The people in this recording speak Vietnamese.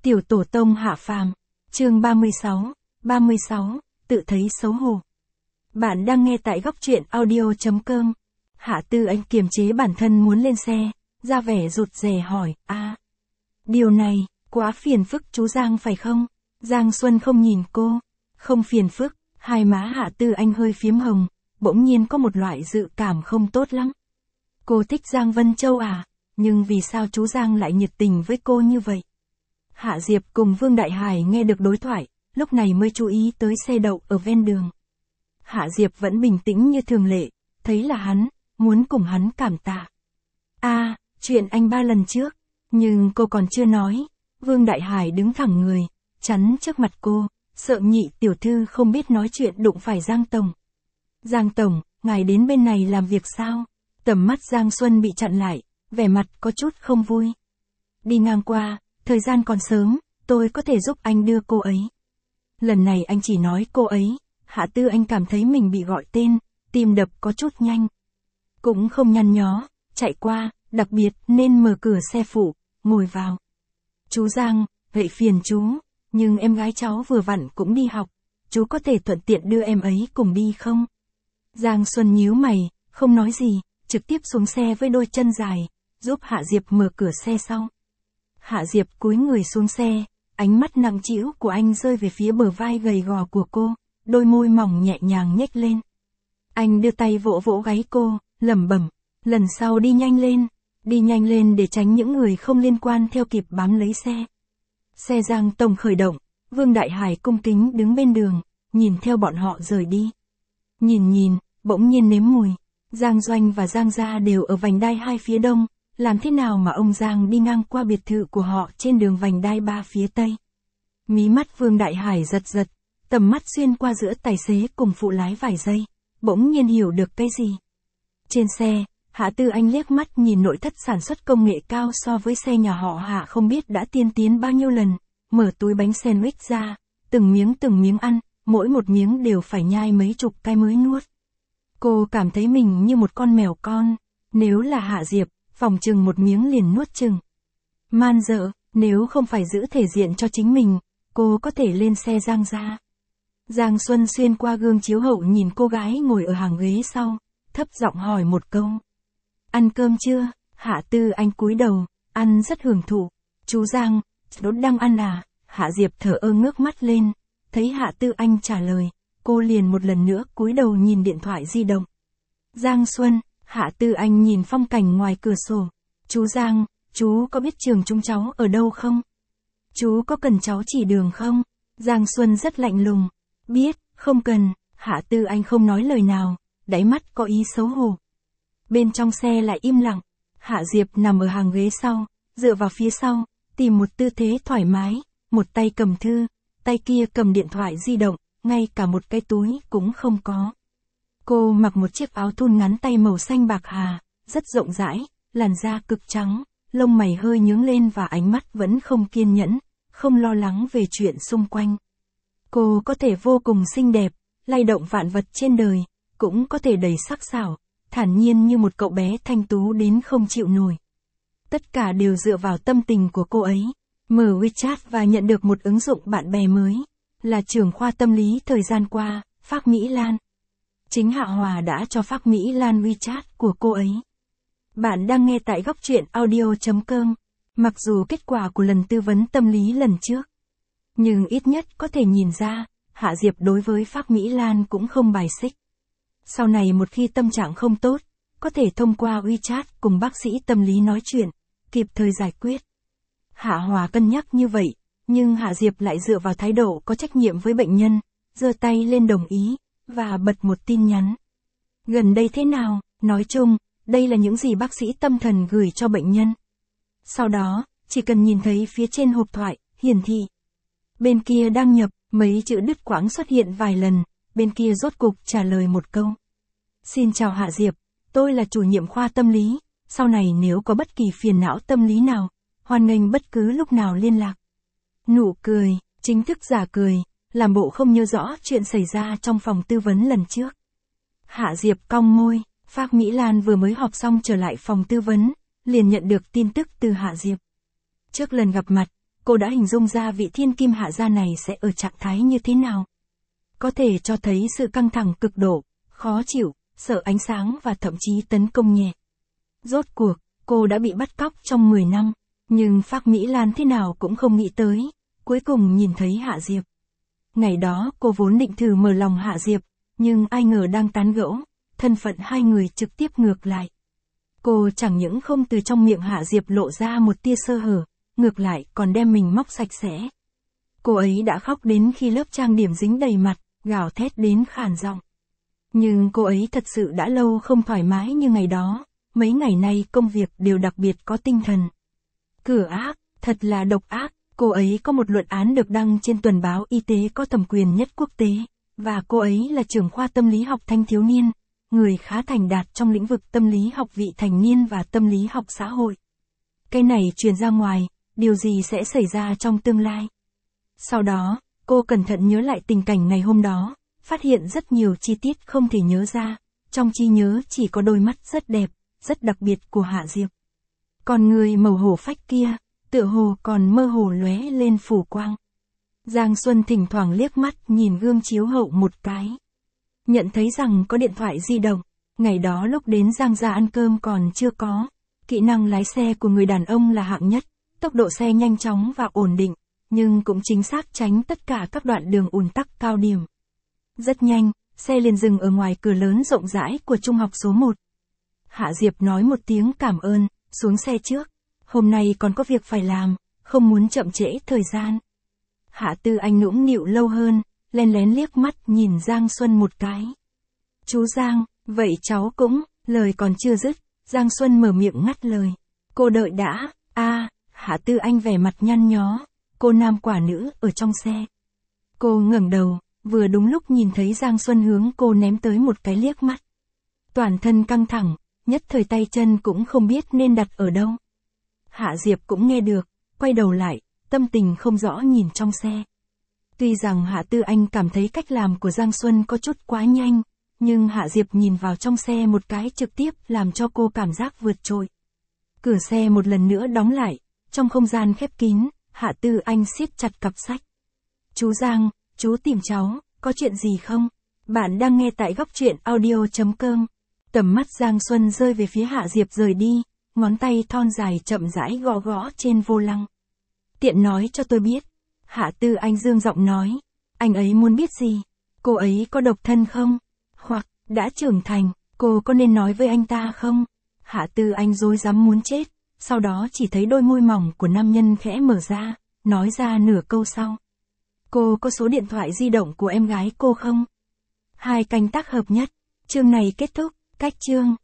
Tiểu tổ tông hạ phàm, chương 36, tự thấy xấu hổ. Bạn đang nghe tại góc truyện audio.com. Hạ Tư Anh kiềm chế bản thân muốn lên xe, ra vẻ rụt rè hỏi, điều này, quá phiền phức chú Giang phải không? Giang Xuân không nhìn cô, không phiền phức, hai má Hạ Tư Anh hơi phiếm hồng, bỗng nhiên có một loại dự cảm không tốt lắm. Cô thích Giang Vân Châu à, nhưng vì sao chú Giang lại nhiệt tình với cô như vậy? Hạ Diệp cùng Vương Đại Hải nghe được đối thoại, lúc này mới chú ý tới xe đậu ở ven đường. Hạ Diệp vẫn bình tĩnh như thường lệ, thấy là hắn, muốn cùng hắn cảm tạ. Chuyện anh 3 lần trước, nhưng cô còn chưa nói, Vương Đại Hải đứng thẳng người, chắn trước mặt cô, sợ Nhị tiểu thư không biết nói chuyện đụng phải Giang Tổng. Giang Tổng, ngài đến bên này làm việc sao? Tầm mắt Giang Xuân bị chặn lại, vẻ mặt có chút không vui. Đi ngang qua, thời gian còn sớm, tôi có thể giúp anh đưa cô ấy. Lần này anh chỉ nói cô ấy, Hạ Tư Anh cảm thấy mình bị gọi tên, tim đập có chút nhanh. Cũng không nhăn nhó, chạy qua, đặc biệt nên mở cửa xe phụ, ngồi vào. Chú Giang, vậy phiền chú, nhưng em gái cháu vừa vặn cũng đi học, chú có thể thuận tiện đưa em ấy cùng đi không? Giang Xuân nhíu mày, không nói gì, trực tiếp xuống xe với đôi chân dài, giúp Hạ Diệp mở cửa xe sau. Hạ Diệp cúi người xuống xe, ánh mắt nặng trĩu của anh rơi về phía bờ vai gầy gò của cô, đôi môi mỏng nhẹ nhàng nhếch lên. Anh đưa tay vỗ vỗ gáy cô, lẩm bẩm, lần sau đi nhanh lên để tránh những người không liên quan theo kịp bám lấy xe. Xe Giang Tổng khởi động, Vương Đại Hải cung kính đứng bên đường, nhìn theo bọn họ rời đi. Nhìn, bỗng nhiên nếm mùi, Giang Doanh và Giang Gia đều ở vành đai 2 phía đông, làm thế nào mà ông Giang đi ngang qua biệt thự của họ trên đường vành đai 3 phía tây? Mí mắt Vương Đại Hải giật, tầm mắt xuyên qua giữa tài xế cùng phụ lái vài giây, bỗng nhiên hiểu được cái gì. Trên xe, Hạ Tư Anh liếc mắt nhìn nội thất sản xuất công nghệ cao so với xe nhà họ Hạ không biết đã tiên tiến bao nhiêu lần, mở túi bánh sandwich ra, từng miếng ăn, mỗi một miếng đều phải nhai mấy chục cái mới nuốt. Cô cảm thấy mình như một con mèo con, nếu là Hạ Diệp, phòng chừng một miếng liền nuốt chừng. Man dợ, nếu không phải giữ thể diện cho chính mình, cô có thể lên xe Giang Gia. Giang Xuân xuyên qua gương chiếu hậu nhìn cô gái ngồi ở hàng ghế sau, thấp giọng hỏi một câu. Ăn cơm chưa? Hạ Tư Anh cúi đầu, ăn rất hưởng thụ. Chú Giang, cháu đang ăn à? Hạ Diệp thở ơ ngước mắt lên, thấy Hạ Tư Anh trả lời, cô liền một lần nữa cúi đầu nhìn điện thoại di động. Giang Xuân, Hạ Tư Anh nhìn phong cảnh ngoài cửa sổ. Chú Giang, chú có biết trường chúng cháu ở đâu không? Chú có cần cháu chỉ đường không? Giang Xuân rất lạnh lùng. Biết, không cần. Hạ Tư Anh không nói lời nào, đáy mắt có ý xấu hổ. Bên trong xe lại im lặng. Hạ Diệp nằm ở hàng ghế sau, dựa vào phía sau, tìm một tư thế thoải mái, một tay cầm thư, tay kia cầm điện thoại di động, ngay cả một cái túi cũng không có. Cô mặc một chiếc áo thun ngắn tay màu xanh bạc hà, rất rộng rãi, làn da cực trắng, lông mày hơi nhướng lên và ánh mắt vẫn không kiên nhẫn, không lo lắng về chuyện xung quanh. Cô có thể vô cùng xinh đẹp, lay động vạn vật trên đời, cũng có thể đầy sắc sảo, thản nhiên như một cậu bé thanh tú đến không chịu nổi. Tất cả đều dựa vào tâm tình của cô ấy. Mở WeChat và nhận được một ứng dụng bạn bè mới, là trưởng khoa tâm lý thời gian qua, Phác Mỹ Lan. Chính Hạ Hòa đã cho Phác Mỹ Lan WeChat của cô ấy. Bạn đang nghe tại góc truyện audio.com. Mặc dù kết quả của lần tư vấn tâm lý lần trước, nhưng ít nhất có thể nhìn ra, Hạ Diệp đối với Phác Mỹ Lan cũng không bài xích. Sau này một khi tâm trạng không tốt, có thể thông qua WeChat cùng bác sĩ tâm lý nói chuyện, kịp thời giải quyết. Hạ Hòa cân nhắc như vậy, nhưng Hạ Diệp lại dựa vào thái độ có trách nhiệm với bệnh nhân, giơ tay lên đồng ý, và bật một tin nhắn. Gần đây thế nào? Nói chung, đây là những gì bác sĩ tâm thần gửi cho bệnh nhân. Sau đó, chỉ cần nhìn thấy phía trên hộp thoại, hiển thị. Bên kia đang nhập, mấy chữ đứt quãng xuất hiện vài lần, bên kia rốt cục trả lời một câu. Xin chào Hạ Diệp, tôi là chủ nhiệm khoa tâm lý, sau này nếu có bất kỳ phiền não tâm lý nào, hoan nghênh bất cứ lúc nào liên lạc. Nụ cười, chính thức giả cười, làm bộ không nhớ rõ chuyện xảy ra trong phòng tư vấn lần trước. Hạ Diệp cong môi, Phác Mỹ Lan vừa mới họp xong trở lại phòng tư vấn, liền nhận được tin tức từ Hạ Diệp. Trước lần gặp mặt, cô đã hình dung ra vị thiên kim Hạ gia này sẽ ở trạng thái như thế nào. Có thể cho thấy sự căng thẳng cực độ, khó chịu, sợ ánh sáng và thậm chí tấn công nhẹ. Rốt cuộc, cô đã bị bắt cóc trong 10 năm, nhưng Phác Mỹ Lan thế nào cũng không nghĩ tới, cuối cùng nhìn thấy Hạ Diệp. Ngày đó cô vốn định thử mở lòng Hạ Diệp, nhưng ai ngờ đang tán gẫu, thân phận hai người trực tiếp ngược lại. Cô chẳng những không từ trong miệng Hạ Diệp lộ ra một tia sơ hở, ngược lại còn đem mình móc sạch sẽ. Cô ấy đã khóc đến khi lớp trang điểm dính đầy mặt, gào thét đến khàn giọng. Nhưng cô ấy thật sự đã lâu không thoải mái như ngày đó, mấy ngày nay công việc đều đặc biệt có tinh thần. Cửa ác, thật là độc ác, cô ấy có một luận án được đăng trên tuần báo y tế có tầm quyền nhất quốc tế, và cô ấy là trưởng khoa tâm lý học thanh thiếu niên, người khá thành đạt trong lĩnh vực tâm lý học vị thành niên và tâm lý học xã hội. Cái này truyền ra ngoài, điều gì sẽ xảy ra trong tương lai? Sau đó, cô cẩn thận nhớ lại tình cảnh ngày hôm đó, phát hiện rất nhiều chi tiết không thể nhớ ra, trong trí nhớ chỉ có đôi mắt rất đẹp, rất đặc biệt của Hạ Diệp. Còn người màu hổ phách kia, tựa hồ còn mơ hồ lóe lên phủ quang. Giang Xuân thỉnh thoảng liếc mắt nhìn gương chiếu hậu một cái. Nhận thấy rằng có điện thoại di động, ngày đó lúc đến Giang gia ăn cơm còn chưa có. Kỹ năng lái xe của người đàn ông là hạng nhất, tốc độ xe nhanh chóng và ổn định, nhưng cũng chính xác tránh tất cả các đoạn đường ùn tắc cao điểm. Rất nhanh, xe liền dừng ở ngoài cửa lớn rộng rãi của trung học số 1. Hạ Diệp nói một tiếng cảm ơn, xuống xe trước. Hôm nay còn có việc phải làm, không muốn chậm trễ thời gian. Hạ Tư Anh nũng nịu lâu hơn, lén lén liếc mắt nhìn Giang Xuân một cái. Chú Giang, vậy cháu cũng, lời còn chưa dứt, Giang Xuân mở miệng ngắt lời. Cô đợi đã, Hạ Tư Anh vẻ mặt nhăn nhó, cô nam quả nữ ở trong xe. Cô ngẩng đầu, vừa đúng lúc nhìn thấy Giang Xuân hướng cô ném tới một cái liếc mắt. Toàn thân căng thẳng, nhất thời tay chân cũng không biết nên đặt ở đâu. Hạ Diệp cũng nghe được, quay đầu lại, tâm tình không rõ nhìn trong xe. Tuy rằng Hạ Tư Anh cảm thấy cách làm của Giang Xuân có chút quá nhanh, nhưng Hạ Diệp nhìn vào trong xe một cái trực tiếp làm cho cô cảm giác vượt trội. Cửa xe một lần nữa đóng lại, trong không gian khép kín, Hạ Tư Anh siết chặt cặp sách. Chú Giang, chú tìm cháu, có chuyện gì không? Bạn đang nghe tại góc truyện audio.com. Tầm mắt Giang Xuân rơi về phía Hạ Diệp rời đi, ngón tay thon dài chậm rãi gõ gõ trên vô lăng. Tiện nói cho tôi biết. Hạ Tư Anh dương giọng nói. Anh ấy muốn biết gì? Cô ấy có độc thân không? Hoặc, đã trưởng thành, cô có nên nói với anh ta không? Hạ Tư Anh rối rắm muốn chết, sau đó chỉ thấy đôi môi mỏng của nam nhân khẽ mở ra, nói ra nửa câu sau. Cô có số điện thoại di động của em gái cô không? 2 canh tác hợp nhất. Chương này kết thúc, cách chương.